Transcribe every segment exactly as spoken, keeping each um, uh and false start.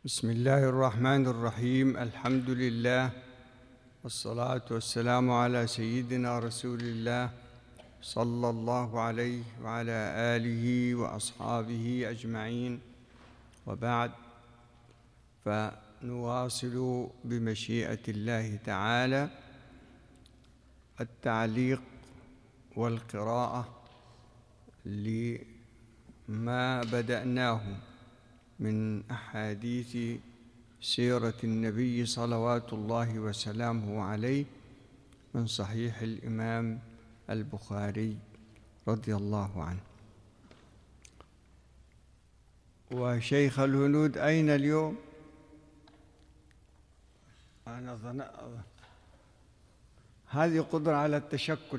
بسم الله الرحمن الرحيم. الحمد لله والصلاة والسلام على سيدنا رسول الله صلى الله عليه وعلى آله وأصحابه أجمعين، وبعد، فنواصل بمشيئة الله تعالى التعليق والقراءة لما بدأناه من أحاديث سيرة النبي صلوات الله وسلامه عليه من صحيح الإمام البخاري رضي الله عنه. وشيخ الهنود أين اليوم؟ أنا ظن هذه قدرة على التشكل.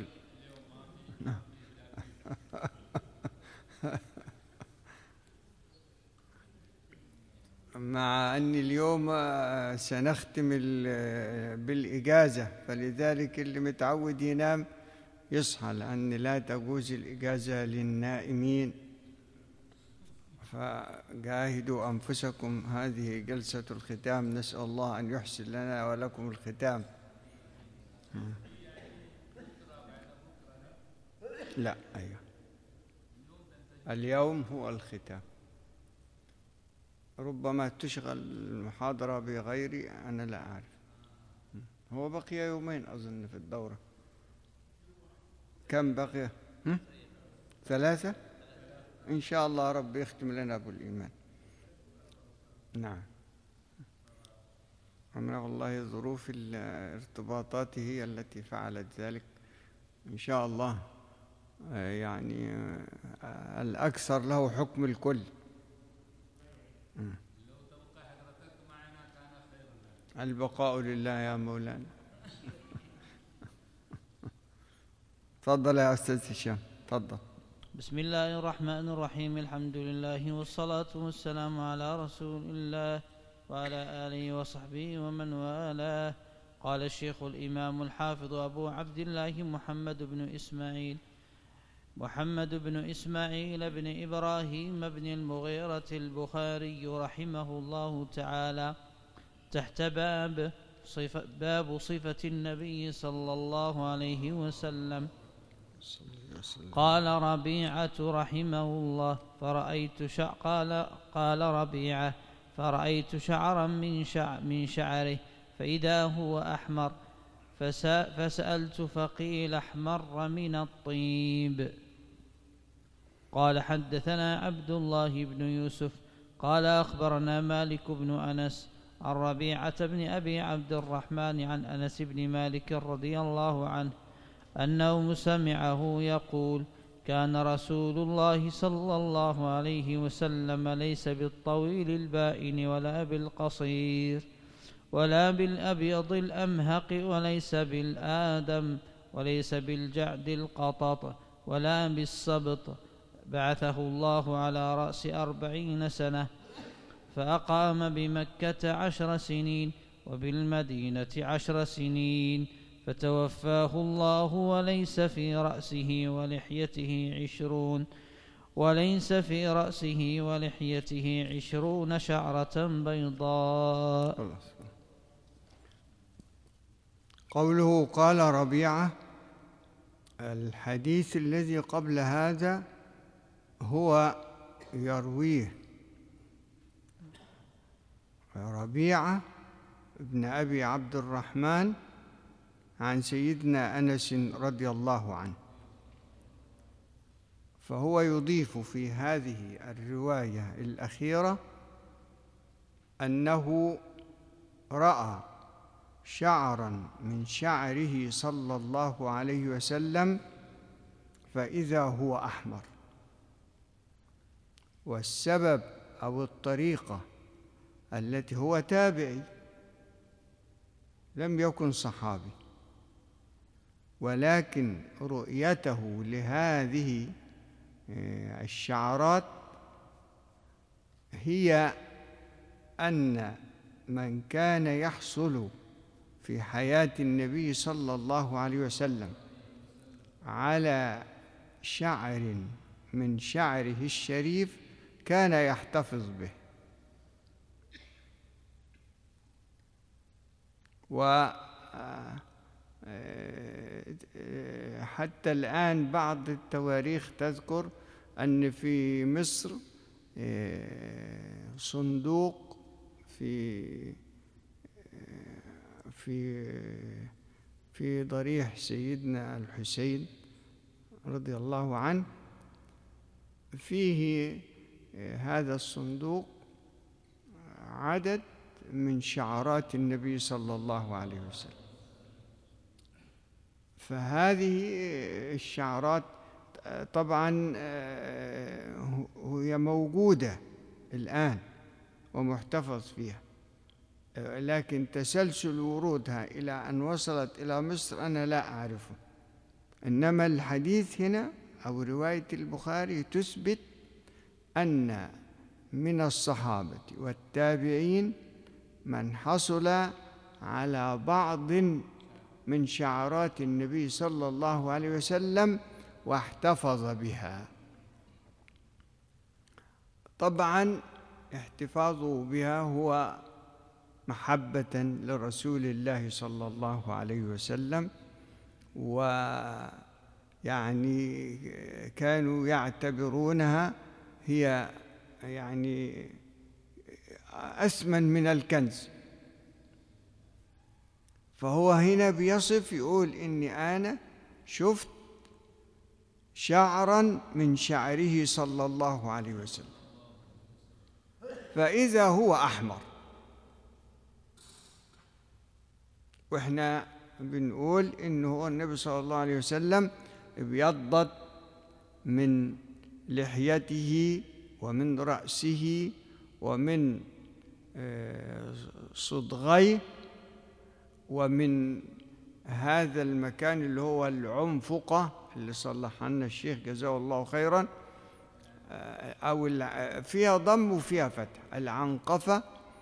مع أن اليوم سنختم بالإجازة، فلذلك اللي متعود ينام يصحى، لأن لا تجوز الإجازة للنائمين. فجاهدوا أنفسكم، هذه جلسة الختام، نسأل الله أن يحسن لنا ولكم الختام. لا، أيوه، اليوم هو الختام. ربما تشغل المحاضرة بغيري، أنا لا أعرف. هو بقي يومين أظن في الدورة. كم بقي؟ هم؟ ثلاثة؟ إن شاء الله رب يختم لنا بالإيمان. نعم. أمر والله ظروف الارتباطات هي التي فعلت ذلك. إن شاء الله يعني الأكثر له حكم الكل. لو تبقى حضرتك معنا كان خيرا. البقاء لله يا مولانا. تفضل يا أستاذ هشام، تفضل. بسم الله الرحمن الرحيم. الحمد لله والصلاة والسلام على رسول الله وعلى آله وصحبه ومن والاه. قال الشيخ الإمام الحافظ أبو عبد الله محمد بن إسماعيل محمد بن إسماعيل بن إبراهيم بن المغيرة البخاري رحمه الله تعالى تحت باب صفة باب صفة النبي صلى الله عليه وسلم. قال ربيعة رحمه الله فرأيت شع قال قال ربيعة فرأيت شعرا من شع من شعره فإذا هو أحمر، فسألت فقيل أحمر من الطيب. قال حدثنا عبد الله بن يوسف قال أخبرنا مالك بن أنس عن ربيعة بن أبي عبد الرحمن عن أنس بن مالك رضي الله عنه أنه سمعه يقول: كان رسول الله صلى الله عليه وسلم ليس بالطويل البائن ولا بالقصير ولا بالأبيض الأمهق وليس بالآدم وليس بالجعد القطط ولا بالسبط، بعثه الله على رأس أربعين سنة، فأقام بمكة عشر سنين وبالمدينة عشر سنين، فتوفاه الله وليس في رأسه ولحيته عشرون وليس في رأسه ولحيته عشرون شعرة بيضاء. قوله قال ربيعة، الحديث الذي قبل هذا هو يرويه ربيعة ابن أبي عبد الرحمن عن سيدنا أنس رضي الله عنه، فهو يضيف في هذه الرواية الأخيرة أنه رأى شعرا من شعره صلى الله عليه وسلم فإذا هو أحمر. والسبب أو الطريقة التي هو تابعي، لم يكن صحابي، ولكن رؤيته لهذه الشعرات هي أن من كان يحصل في حياة النبي صلى الله عليه وسلم على شعر من شعره الشريف كان يحتفظ به، و حتى الآن بعض التواريخ تذكر أن في مصر صندوق في في في ضريح سيدنا الحسين رضي الله عنه، فيه هذا الصندوق عدد من شعارات النبي صلى الله عليه وسلم. فهذه الشعارات طبعا هي موجودة الآن ومحتفظ فيها، لكن تسلسل ورودها إلى أن وصلت إلى مصر أنا لا أعرفه. إنما الحديث هنا أو رواية البخاري تثبت أن من الصحابة والتابعين من حصل على بعض من شعارات النبي صلى الله عليه وسلم واحتفظ بها. طبعا احتفاظه بها هو محبة لرسول الله صلى الله عليه وسلم، ويعني كانوا يعتبرونها هي يعني أثمن من الكنز. فهو هنا بيصف يقول إني أنا شفت شعرا من شعره صلى الله عليه وسلم، فإذا هو أحمر. وإحنا بنقول إنه النبي صلى الله عليه وسلم ابيضت من لحيته ومن رأسه ومن صدغيه ومن هذا المكان اللي هو العنفقة اللي صلح لنا الشيخ جزاه الله خيرا، أو فيها ضم وفيها فتح. العنقفة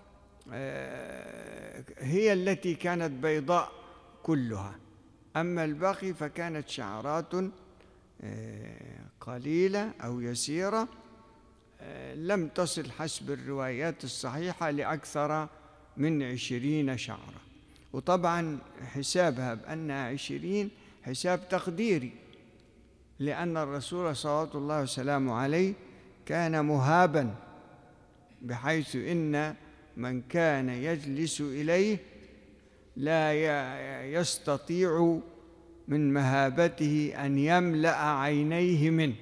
هي التي كانت بيضاء كلها، أما الباقي فكانت شعرات قليلة أو يسيرة لم تصل حسب الروايات الصحيحة لأكثر من عشرين شعرة. وطبعا حسابها بأنها عشرين حساب تقديري، لأن الرسول صلوات الله وسلامه عليه كان مهابا، بحيث إن من كان يجلس إليه لا يستطيع من مهابته أن يملأ عينيه منه.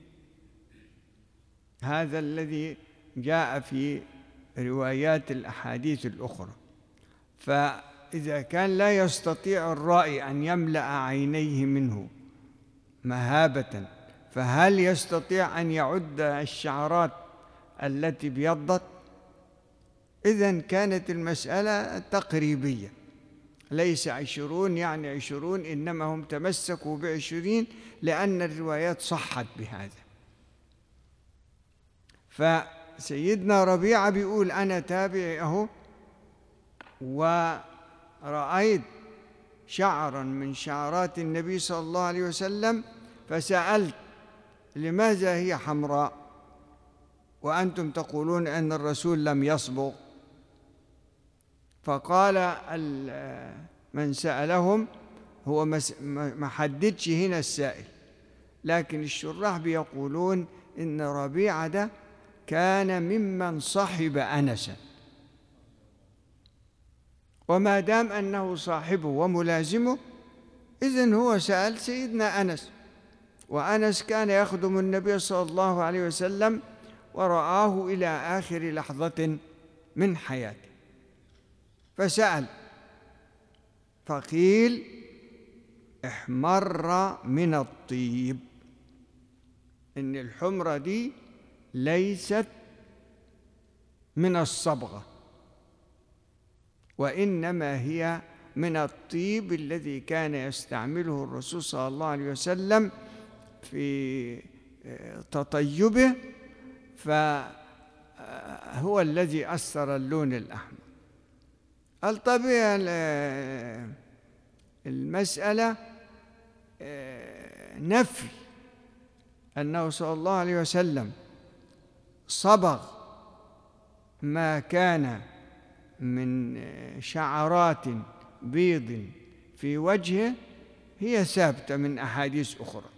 هذا الذي جاء في روايات الأحاديث الأخرى. فإذا كان لا يستطيع الرائي أن يملأ عينيه منه مهابة، فهل يستطيع أن يعد الشعرات التي ابيضت؟ إذن كانت المسألة تقريبية، ليس عشرون يعني عشرون، إنما هم تمسكوا بعشرين لأن الروايات صحت بهذا. فسيدنا ربيعة بيقول أنا تابعي أهو ورأيت شعرا من شعرات النبي صلى الله عليه وسلم، فسألت لماذا هي حمراء وأنتم تقولون أن الرسول لم يصبغ؟ فقال من سألهم، هو ما حددش هنا السائل، لكن الشراح بيقولون إن ربيعة ده كان ممن صحب أنسا، وما دام أنه صاحبه وملازمه إذن هو سأل سيدنا أنس، وأنس كان يخدم النبي صلى الله عليه وسلم ورآه إلى آخر لحظة من حياته، فسأل فقيل احمر من الطيب، إن الحمرة دي ليست من الصبغة، وإنما هي من الطيب الذي كان يستعمله الرسول صلى الله عليه وسلم في تطيبه، فهو الذي أثر اللون الأحمر. الطبيعة المسألة نفي أنه صلى الله عليه وسلم صبغ ما كان من شعرات بيض في وجهه هي ثابتة من أحاديث أخرى.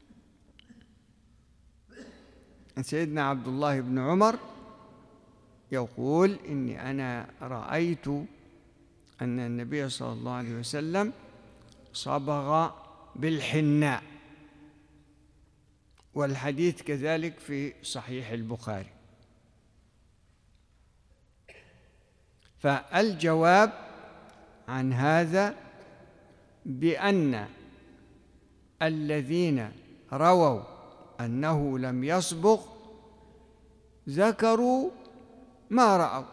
سيدنا عبد الله بن عمر يقول إني أنا رأيت أن النبي صلى الله عليه وسلم صبغ بالحناء، والحديث كذلك في صحيح البخاري. فالجواب عن هذا بأن الذين رووا أنه لم يصبغ ذكروا ما رأوا،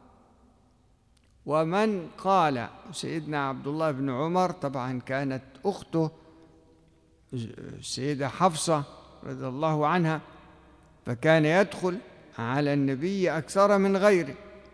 ومن قال سيدنا عبد الله بن عمر طبعا كانت أخته السيدة حفصة رضي الله عنها، فكان يدخل على النبي أكثر من غيره،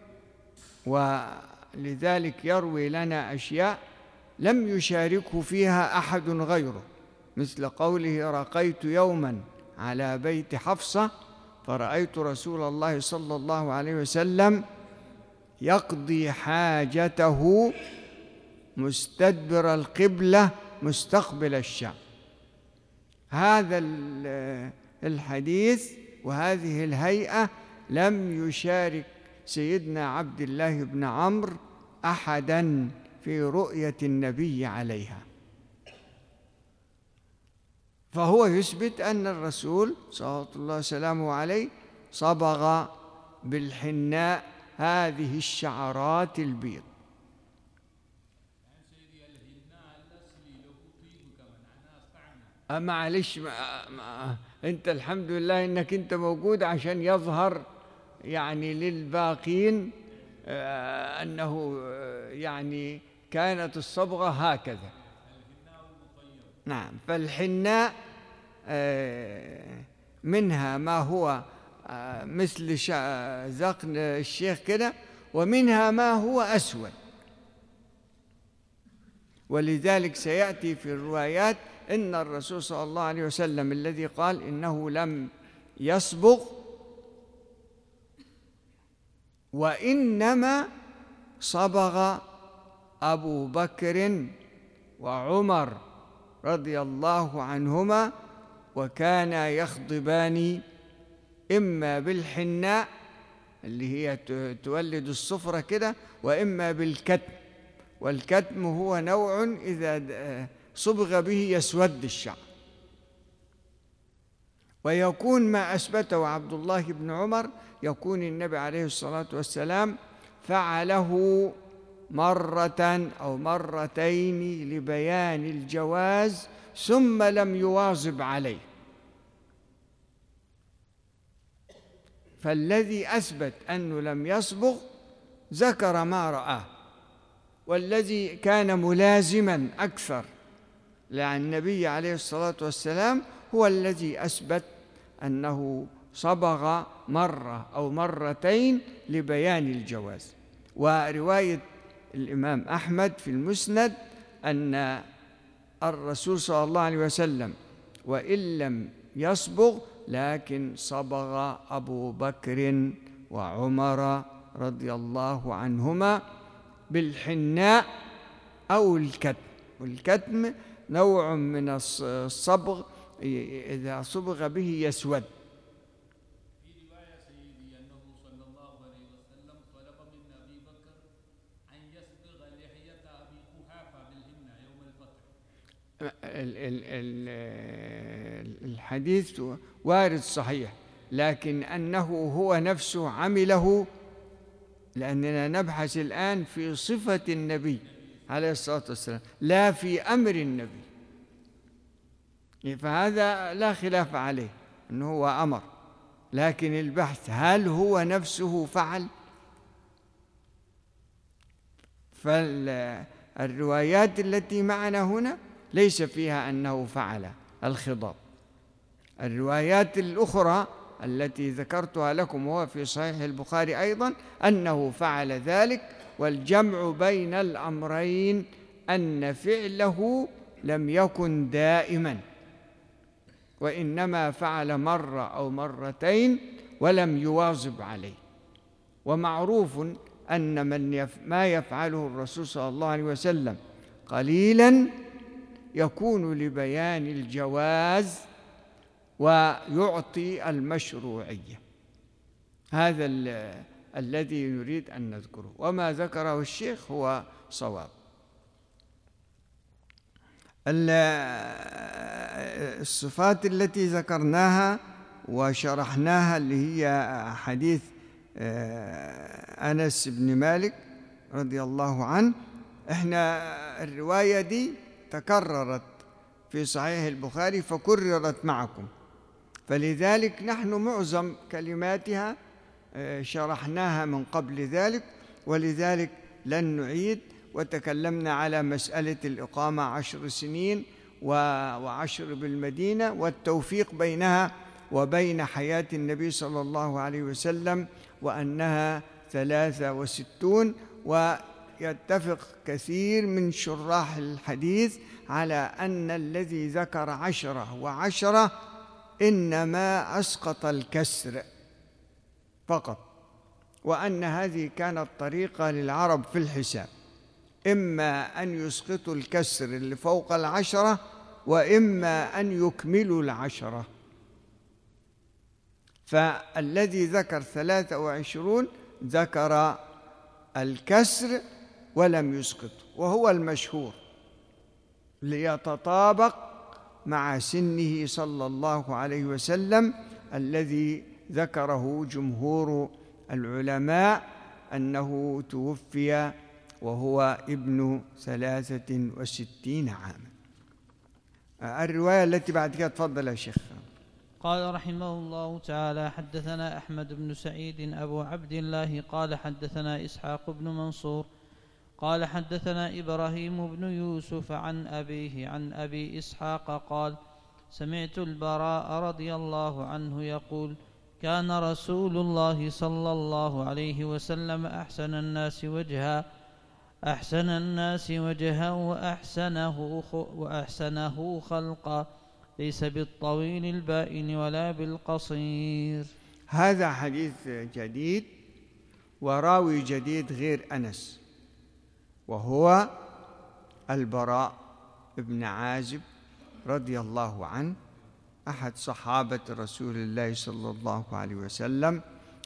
ولذلك يروي لنا أشياء لم يشاركه فيها أحد غيره، مثل قوله: رقيت يوما على بيت حفصة فرأيت رسول الله صلى الله عليه وسلم يقضي حاجته مستدبر القبلة مستقبل الشام. هذا الحديث وهذه الهيئة لم يشارك سيدنا عبد الله بن عمرو أحداً في رؤية النبي عليها، فهو يثبت أن الرسول صلى الله وسلامه عليه صبغ بالحناء هذه الشعرات البيض. معلش ما ما أنت الحمد لله إنك أنت موجود عشان يظهر يعني للباقين أنه يعني كانت الصبغة هكذا. نعم. فالحناء منها ما هو مثل ذقن الشيخ كده، ومنها ما هو أسود، ولذلك سيأتي في الروايات إن الرسول صلى الله عليه وسلم الذي قال إنه لم يصبغ وإنما صبغ أبو بكر وعمر رضي الله عنهما، وكانا يخضبان إما بالحناء اللي هي تولد الصفرة كده، وإما بالكتم، والكتم هو نوع إذا صبغ به يسود الشعر. ويكون ما أثبته عبد الله بن عمر يكون النبي عليه الصلاة والسلام فعله مرة أو مرتين لبيان الجواز ثم لم يواظب عليه. فالذي أثبت أنه لم يصبغ ذكر ما رآه، والذي كان ملازما أكثر للنبي عليه الصلاة والسلام هو الذي أثبت أنه صبغ مرة أو مرتين لبيان الجواز. ورواية الإمام أحمد في المسند أن الرسول صلى الله عليه وسلم وإن لم يصبغ لكن صبغ أبو بكر وعمر رضي الله عنهما بالحناء أو الكتم، والكتم نوع من الصبغ إذا صبغ به يسود. في رواية سيدي أنه صلى الله عليه وسلم طلب من أبي بكر أن يصبغ لحية أبي قحافة بالحنة يوم الفتح. الحديث وارد صحيح، لكن أنه هو نفسه عمله، لأننا نبحث الآن في صفة النبي عليه الصلاة والسلام لا في أمر النبي، فهذا لا خلاف عليه أنه هو أمر، لكن البحث هل هو نفسه فعل؟ فالروايات التي معنا هنا ليس فيها أنه فعل الخضاب. الروايات الأخرى التي ذكرتها لكم وهو في صحيح البخاري أيضا أنه فعل ذلك، والجمع بين الأمرين أن فعله لم يكن دائما، وإنما فعل مرة أو مرتين ولم يواظب عليه. ومعروف أن من يف ما يفعله الرسول صلى الله عليه وسلم قليلا يكون لبيان الجواز ويعطي المشروعية. هذا الذي نريد أن نذكره، وما ذكره الشيخ هو صواب. الصفات التي ذكرناها وشرحناها اللي هي حديث أنس بن مالك رضي الله عنه، احنا الرواية دي تكررت في صحيح البخاري فكررت معكم، فلذلك نحن معظم كلماتها شرحناها من قبل ذلك، ولذلك لن نعيد. وتكلمنا على مسألة الإقامة عشر سنين وعشر بالمدينة والتوفيق بينها وبين حياة النبي صلى الله عليه وسلم، وأنها ثلاثة وستون. ويتفق كثير من شراح الحديث على أن الذي ذكر عشرة وعشرة إنما أسقط الكسر فقط، وأن هذه كانت طريقة للعرب في الحساب، إما أن يسقطوا الكسر اللي فوق العشرة وإما أن يكملوا العشرة. فالذي ذكر ثلاثة وعشرون ذكر الكسر ولم يسقط، وهو المشهور ليتطابق مع سنه صلى الله عليه وسلم الذي ذكره جمهور العلماء أنه توفي وهو ابن ثلاثة وستين عاما. الرواية التي بعد كده تفضل يا شيخ. قال رحمه الله تعالى: حدثنا أحمد بن سعيد أبو عبد الله قال حدثنا إسحاق بن منصور قال حدثنا إبراهيم بن يوسف عن أبيه عن أبي إسحاق قال: سمعت البراء رضي الله عنه يقول: كان رسول الله صلى الله عليه وسلم أحسن الناس وجها أحسن الناس وجها وأحسنه, وأحسنه خلقا، ليس بالطويل البائن ولا بالقصير. هذا حديث جديد وراوي جديد غير أنس، وهو البراء بن عازب رضي الله عنه، أحد صحابة رسول الله صلى الله عليه وسلم،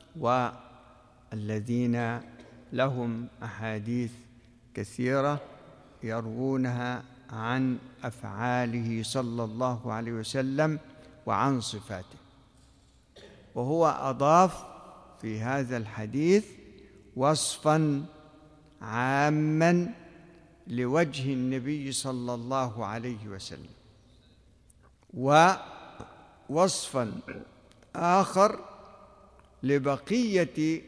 والذين لهم أحاديث كثيرة يروونها عن أفعاله صلى الله عليه وسلم وعن صفاته. وهو أضاف في هذا الحديث وصفاً عاماً لوجه النبي صلى الله عليه وسلم، ووصفاً آخر لبقية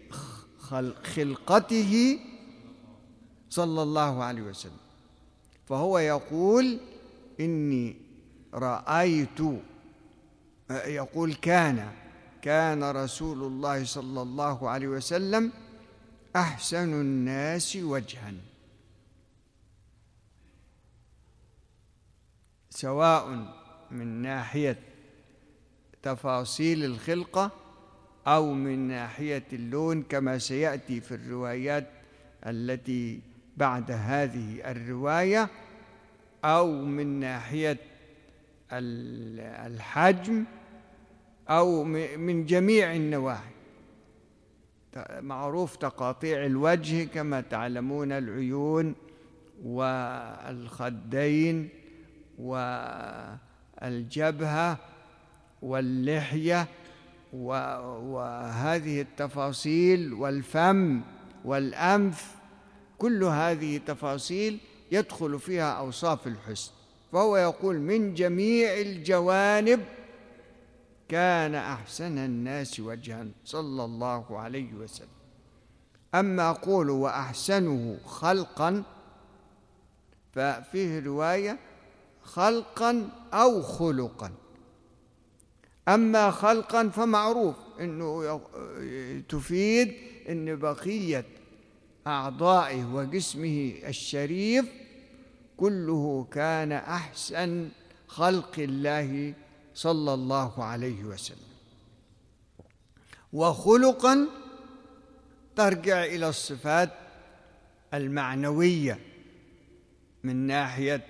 خلقته صلى الله عليه وسلم. فهو يقول: إني رأيت، يقول كان كان رسول الله صلى الله عليه وسلم أحسن الناس وجها، سواء من ناحية تفاصيل الخلقة أو من ناحية اللون كما سيأتي في الروايات التي بعد هذه الرواية، أو من ناحية الحجم، أو من جميع النواحي. معروف تقاطيع الوجه كما تعلمون، العيون والخدين والجبهة واللحية وهذه التفاصيل، والفم والأنف، كل هذه تفاصيل يدخل فيها أوصاف الحسن. فهو يقول: من جميع الجوانب كان أحسن الناس وجها صلى الله عليه وسلم. أما أقول وأحسنه خلقا، ففيه رواية خلقا أو خلقا. أما خلقا فمعروف أنه تفيد أن بقية أعضائه وجسمه الشريف كله كان أحسن خلق الله صلى الله عليه وسلم. وخلقا ترجع إلى الصفات المعنوية من ناحية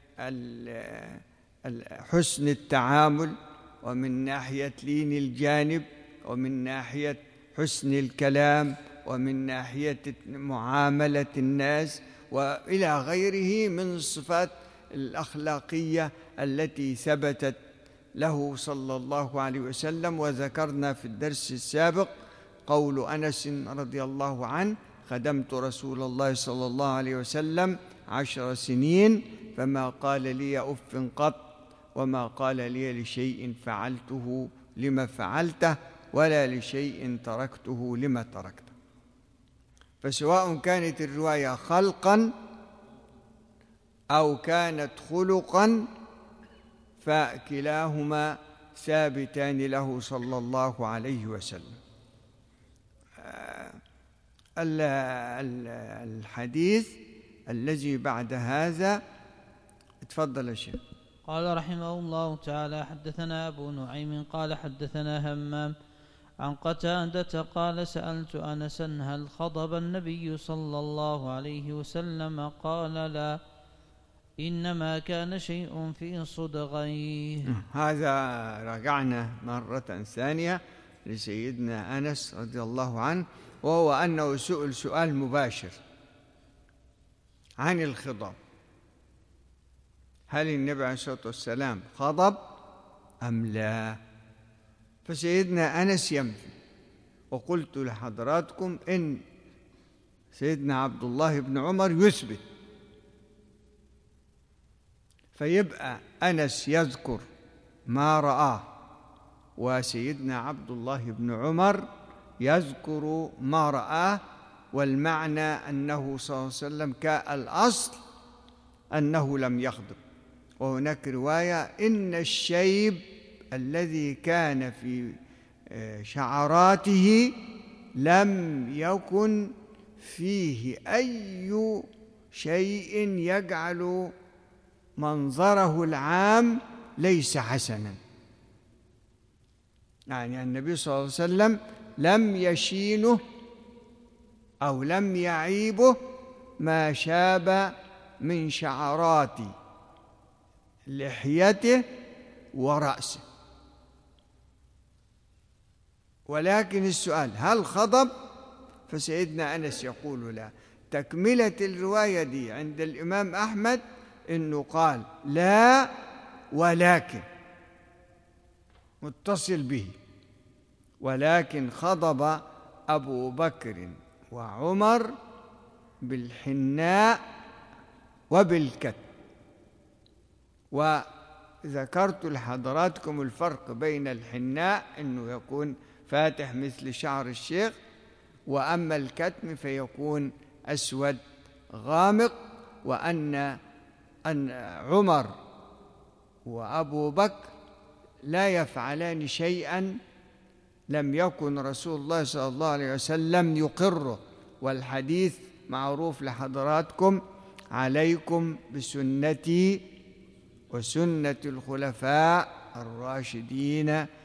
حسن التعامل، ومن ناحية لين الجانب، ومن ناحية حسن الكلام، ومن ناحية معاملة الناس، وإلى غيره من الصفات الأخلاقية التي ثبتت له صلى الله عليه وسلم. وذكرنا في الدرس السابق قول أنس رضي الله عنه: خدمت رسول الله صلى الله عليه وسلم عشر سنين فما قال لي أف قط، وما قال لي لشيء فعلته لما فعلته، ولا لشيء تركته لما تركته. فسواء كانت الرواية خلقا أو كانت خلقا فكلاهما ثابتان له صلى الله عليه وسلم. الحديث الذي بعد هذا، تفضل يا شيخ. قال رحمه الله تعالى: حدثنا أبو نعيم قال حدثنا همام عن قتادة قال: سألت أنسا هل خضب النبي صلى الله عليه وسلم؟ قال: لا، إنما كان شيء في صدغيه. هذا رجعنا مرة ثانية لسيدنا أنس رضي الله عنه، وهو أنه سئل سؤال مباشر عن الخضاب: هل النبي عليه الصلاة والسلام خضب أم لا؟ فسيدنا أنس ينفي. وقلت لحضراتكم إن سيدنا عبد الله بن عمر يثبت، فيبقى أنس يذكر ما رآه، وسيدنا عبد الله بن عمر يذكر ما رآه، والمعنى أنه صلى الله عليه وسلم كالأصل أنه لم يخضب. وهناك رواية: إن الشيب الذي كان في شعراته لم يكن فيه أي شيء يجعل منظره العام ليس حسنا. يعني النبي صلى الله عليه وسلم لم يشينه أو لم يعيبه ما شاب من شعرات لحيته ورأسه. ولكن السؤال: هل خضب؟ فسيدنا أنس يقول لا. تكملة الرواية دي عند الإمام أحمد إنه قال: لا، ولكن، متصل به، ولكن خضب أبو بكر وعمر بالحناء وبالكتم. وذكرت لحضراتكم الفرق بين الحناء إنه يكون فاتح مثل شعر الشيخ، وأما الكتم فيكون أسود غامق، وأن أن عمر وأبو بكر لا يفعلان شيئا لم يكن رسول الله صلى الله عليه وسلم يقره. والحديث معروف لحضراتكم: عليكم بسنتي وسنة الخلفاء الراشدين